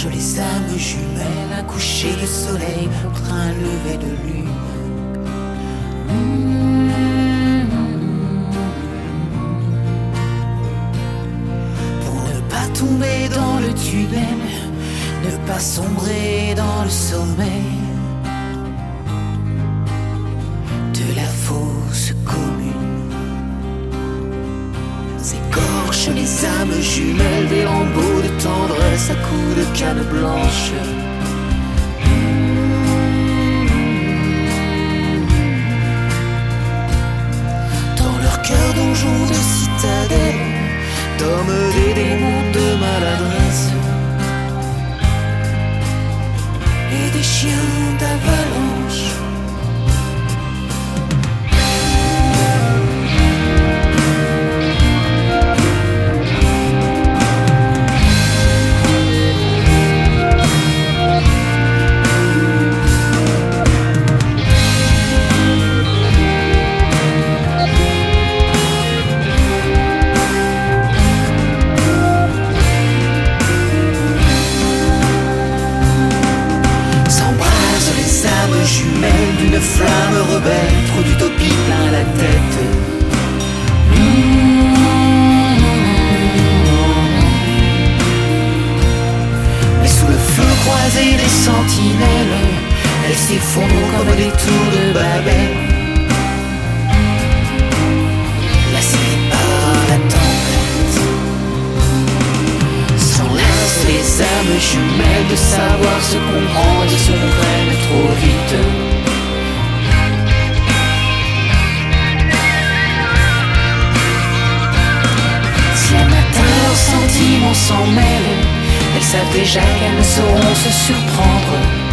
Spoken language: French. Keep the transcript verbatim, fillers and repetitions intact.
les âmes jumelles, un coucher de soleil contre un lever de lune. Pour ne pas tomber dans le tunnel, ne pas sombrer dans le sommeil de la fosse commune. S'écorchent les âmes jumelles, des lambeaux de tendresse à coups de canne blanche. Dans leur cœur donjon de citadelle, dorment des démons de maladresse et des chiens d'avalanche. Jumelles d'une flamme rebelle, trop d'utopie plein la tête. Mais sous le feu croisé des sentinelles, elles s'effondrent comme des tours de Babel, lassées par la tempête. S'enlacent les âmes jumelles de savoir se comprendre et se comprennent trop vite. Si un matin leurs sentiments s'en mêlent, elles savent déjà qu'elles ne sauront se surprendre.